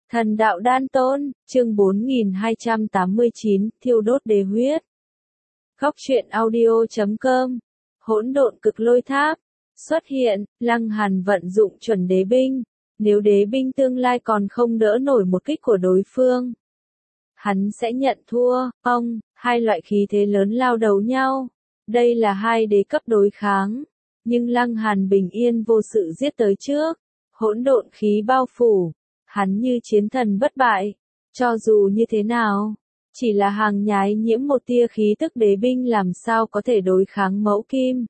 Thần đạo đan tôn, chương 4289, thiêu đốt đế huyết. Góc truyện audio.com. Hỗn độn cực lôi tháp. Xuất hiện, Lăng Hàn vận dụng chuẩn đế binh. Nếu đế binh tương lai còn không đỡ nổi một kích của đối phương, hắn sẽ nhận thua. Hai loại khí thế lớn lao đấu nhau. Đây là hai đế cấp đối kháng. Nhưng Lăng Hàn bình yên vô sự giết tới trước. Hỗn độn khí bao phủ. Hắn như chiến thần bất bại. Cho dù như thế nào, chỉ là hàng nhái nhiễm một tia khí tức đế binh làm sao có thể đối kháng mẫu kim.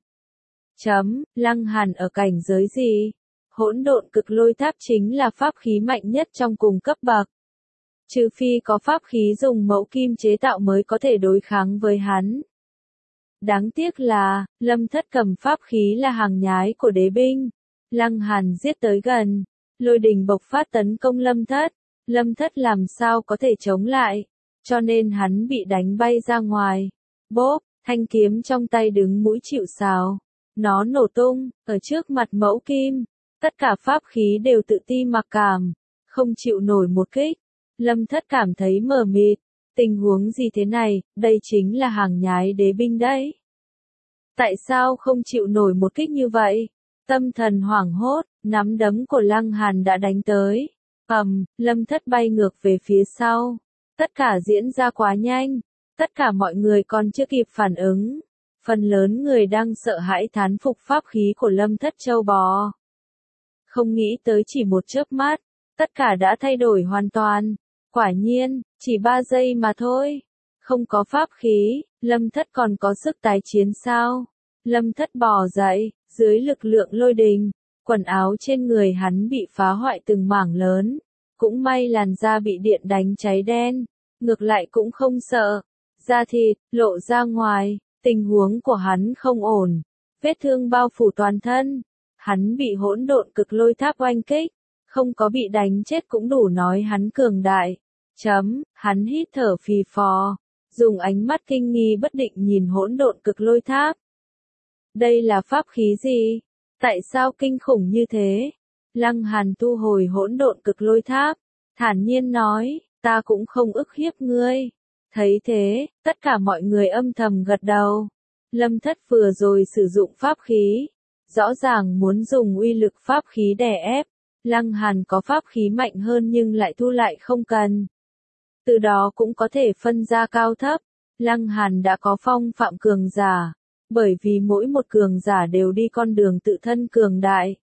Lăng Hàn ở cảnh giới gì? Hỗn độn cực lôi tháp chính là pháp khí mạnh nhất trong cùng cấp bậc. Trừ phi có pháp khí dùng mẫu kim chế tạo mới có thể đối kháng với hắn. Đáng tiếc là, Lâm Thất cầm pháp khí là hàng nhái của đế binh. Lăng Hàn giết tới gần. Lôi đình bộc phát tấn công Lâm Thất. Lâm Thất làm sao có thể chống lại. Cho nên hắn bị đánh bay ra ngoài. Bốp, thanh kiếm trong tay đứng mũi chịu sào. Nó nổ tung, ở trước mặt mẫu kim. Tất cả pháp khí đều tự ti mặc cảm. Không chịu nổi một kích. Lâm Thất cảm thấy mờ mịt. Tình huống gì thế này, đây chính là hàng nhái đế binh đấy. Tại sao không chịu nổi một kích như vậy? Tâm thần hoảng hốt, nắm đấm của Lăng Hàn đã đánh tới. Lâm Thất bay ngược về phía sau. Tất cả diễn ra quá nhanh. Tất cả mọi người còn chưa kịp phản ứng. Phần lớn người đang sợ hãi thán phục pháp khí của Lâm Thất châu bò. Không nghĩ tới chỉ một chớp mắt, tất cả đã thay đổi hoàn toàn. Quả nhiên, chỉ 3 giây mà thôi. Không có pháp khí, Lâm Thất còn có sức tái chiến sao? Lâm Thất bò dậy, dưới lực lượng lôi đình, quần áo trên người hắn bị phá hoại từng mảng lớn. Cũng may làn da bị điện đánh cháy đen, ngược lại cũng không sợ. Da thịt, lộ ra ngoài, tình huống của hắn không ổn. Vết thương bao phủ toàn thân. Hắn bị hỗn độn cực lôi tháp oanh kích. Không có bị đánh chết cũng đủ nói hắn cường đại. Hắn hít thở phì phò. Dùng ánh mắt kinh nghi bất định nhìn hỗn độn cực lôi tháp. Đây là pháp khí gì? Tại sao kinh khủng như thế? Lăng Hàn thu hồi hỗn độn cực lôi tháp. Thản nhiên nói, ta cũng không ức hiếp ngươi. Thấy thế, tất cả mọi người âm thầm gật đầu. Lâm Thất vừa rồi sử dụng pháp khí. Rõ ràng muốn dùng uy lực pháp khí đè ép. Lăng Hàn có pháp khí mạnh hơn nhưng lại thu lại không cần. Từ đó cũng có thể phân ra cao thấp. Lăng Hàn đã có phong phạm cường giả. Bởi vì mỗi một cường giả đều đi con đường tự thân cường đại.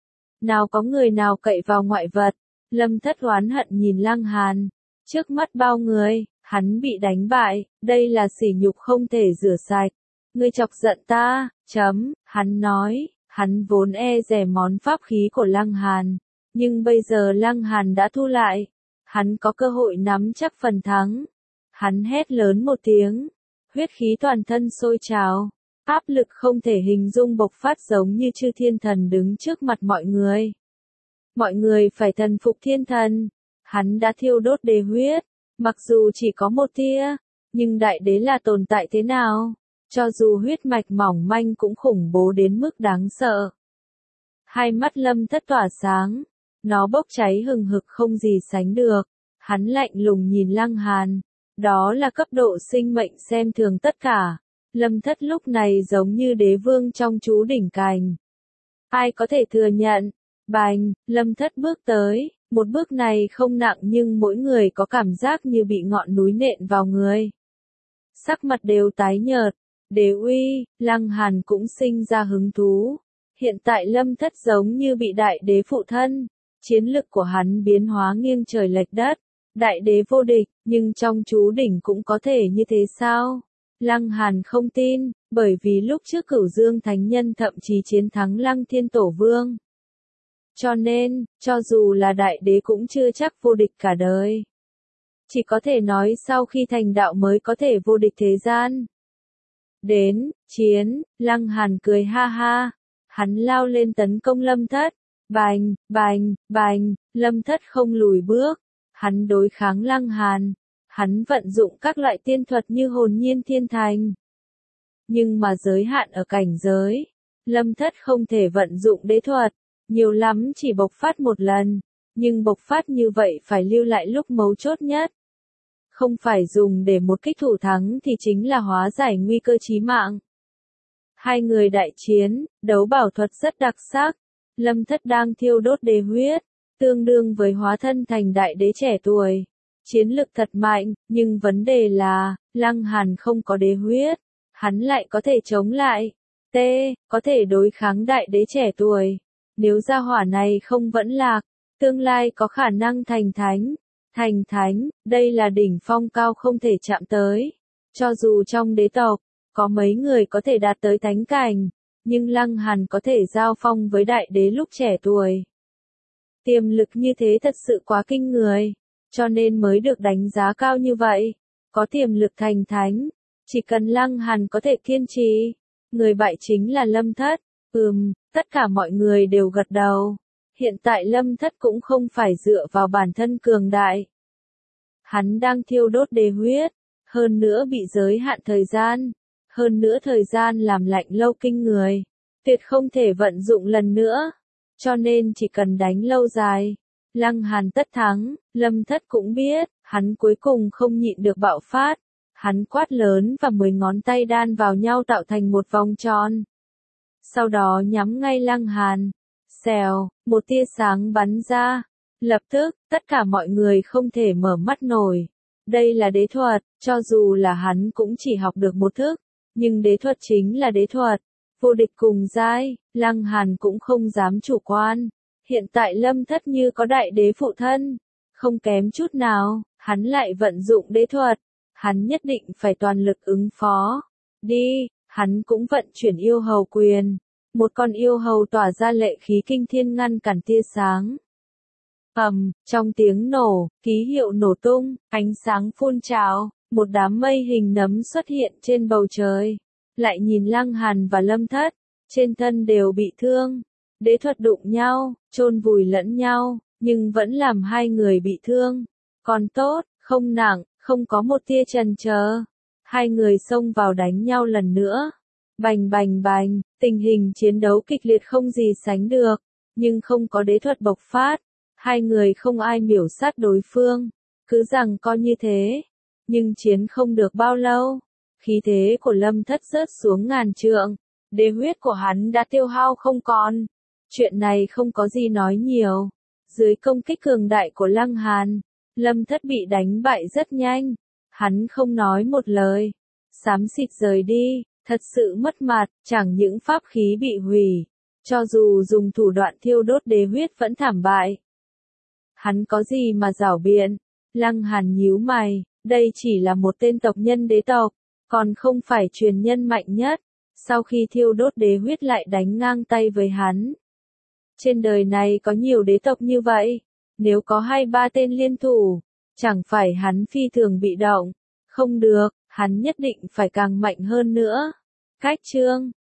Nào có người nào cậy vào ngoại vật. Lâm Thất oán hận nhìn Lăng Hàn. Trước mắt bao người, hắn bị đánh bại. Đây là sỉ nhục không thể rửa sạch. Ngươi chọc giận ta. Hắn nói. Hắn vốn e dè món pháp khí của Lăng Hàn. Nhưng bây giờ Lăng Hàn đã thu lại. Hắn có cơ hội nắm chắc phần thắng. Hắn hét lớn một tiếng. Huyết khí toàn thân sôi trào. Áp lực không thể hình dung bộc phát giống như chư thiên thần đứng trước mặt mọi người. Mọi người phải thần phục thiên thần. Hắn đã thiêu đốt đế huyết. Mặc dù chỉ có một tia, nhưng đại đế là tồn tại thế nào? Cho dù huyết mạch mỏng manh cũng khủng bố đến mức đáng sợ. Hai mắt Lâm Thất tỏa sáng. Nó bốc cháy hừng hực không gì sánh được. Hắn lạnh lùng nhìn Lăng Hàn. Đó là cấp độ sinh mệnh xem thường tất cả. Lâm Thất lúc này giống như đế vương trong chú đỉnh cành. Ai có thể thừa nhận? Bành, Lâm Thất bước tới. Một bước này không nặng nhưng mỗi người có cảm giác như bị ngọn núi nện vào người. Sắc mặt đều tái nhợt. Đế uy, Lăng Hàn cũng sinh ra hứng thú. Hiện tại Lâm Thất giống như bị đại đế phụ thân. Chiến lực của hắn biến hóa nghiêng trời lệch đất. Đại đế vô địch, nhưng trong chú đỉnh cũng có thể như thế sao? Lăng Hàn không tin, bởi vì lúc trước Cửu Dương Thánh Nhân thậm chí chiến thắng Lăng Thiên Tổ Vương. Cho nên, cho dù là đại đế cũng chưa chắc vô địch cả đời. Chỉ có thể nói sau khi thành đạo mới có thể vô địch thế gian. Đến, chiến, Lăng Hàn cười ha ha. Hắn lao lên tấn công Lâm Thất. Bành, bành, bành, Lâm Thất không lùi bước. Hắn đối kháng Lăng Hàn. Hắn vận dụng các loại tiên thuật như hồn nhiên thiên thành. Nhưng mà giới hạn ở cảnh giới. Lâm Thất không thể vận dụng đế thuật. Nhiều lắm chỉ bộc phát một lần. nhưng bộc phát như vậy phải lưu lại lúc mấu chốt nhất. Không phải dùng để một kích thủ thắng thì chính là hóa giải nguy cơ chí mạng. Hai người đại chiến, đấu bảo thuật rất đặc sắc. Lâm Thất đang thiêu đốt đế huyết, tương đương với hóa thân thành đại đế trẻ tuổi. Chiến lực thật mạnh, nhưng vấn đề là, Lăng Hàn không có đế huyết. Hắn lại có thể chống lại. Có thể đối kháng đại đế trẻ tuổi. Nếu gia hỏa này không vẫn lạc, tương lai có khả năng thành thánh. Thành thánh, đây là đỉnh phong cao không thể chạm tới. Cho dù trong đế tộc, có mấy người có thể đạt tới thánh cảnh, nhưng Lăng Hàn có thể giao phong với đại đế lúc trẻ tuổi. Tiềm lực như thế thật sự quá kinh người, cho nên mới được đánh giá cao như vậy. Có tiềm lực thành thánh, chỉ cần Lăng Hàn có thể kiên trì. Người bại chính là Lâm Thất. Tất cả mọi người đều gật đầu. Hiện tại Lâm Thất cũng không phải dựa vào bản thân cường đại. Hắn đang thiêu đốt đế huyết, hơn nữa bị giới hạn thời gian. Hơn nữa thời gian làm lạnh lâu kinh người, tuyệt không thể vận dụng lần nữa. Cho nên chỉ cần đánh lâu dài, Lăng Hàn tất thắng. Lâm Thất cũng biết, hắn cuối cùng không nhịn được bạo phát. Hắn quát lớn và 10 ngón tay đan vào nhau tạo thành một vòng tròn. Sau đó nhắm ngay Lăng Hàn. Xèo, một tia sáng bắn ra. Lập tức, tất cả mọi người không thể mở mắt nổi. Đây là đế thuật, cho dù là hắn cũng chỉ học được một thức. Nhưng đế thuật chính là đế thuật. Vô địch cùng giai, Lăng Hàn cũng không dám chủ quan. Hiện tại Lâm Thất như có đại đế phụ thân. Không kém chút nào, hắn lại vận dụng đế thuật. Hắn nhất định phải toàn lực ứng phó. Đi, hắn cũng vận chuyển yêu hầu quyền. Một con yêu hầu tỏa ra lệ khí kinh thiên ngăn cản tia sáng. Trong tiếng nổ, ký hiệu nổ tung, ánh sáng phun trào, một đám mây hình nấm xuất hiện trên bầu trời. Lại nhìn Lăng Hàn và Lâm Thất, trên thân đều bị thương. Đế thuật đụng nhau, chôn vùi lẫn nhau, nhưng vẫn làm hai người bị thương. Còn tốt, không nặng, không có một tia chần chờ. Hai người xông vào đánh nhau lần nữa. Bành bành bành, tình hình chiến đấu kịch liệt không gì sánh được, nhưng không có đế thuật bộc phát. Hai người không ai miểu sát đối phương, cứ rằng coi như thế. Nhưng chiến không được bao lâu, khí thế của Lâm Thất rớt xuống ngàn trượng, đế huyết của hắn đã tiêu hao không còn. Chuyện này không có gì nói nhiều. Dưới công kích cường đại của Lăng Hàn, Lâm Thất bị đánh bại rất nhanh. Hắn không nói một lời, xám xịt rời đi, thật sự mất mặt, chẳng những pháp khí bị hủy, cho dù dùng thủ đoạn thiêu đốt đế huyết vẫn thảm bại. Hắn có gì mà giảo biện? Lăng Hàn nhíu mày, đây chỉ là một tên tộc nhân đế tộc, còn không phải truyền nhân mạnh nhất. Sau khi thiêu đốt đế huyết lại đánh ngang tay với hắn. Trên đời này có nhiều đế tộc như vậy, nếu có 2-3 tên liên thủ, chẳng phải hắn phi thường bị động. Không được, hắn nhất định phải càng mạnh hơn nữa. Cách chương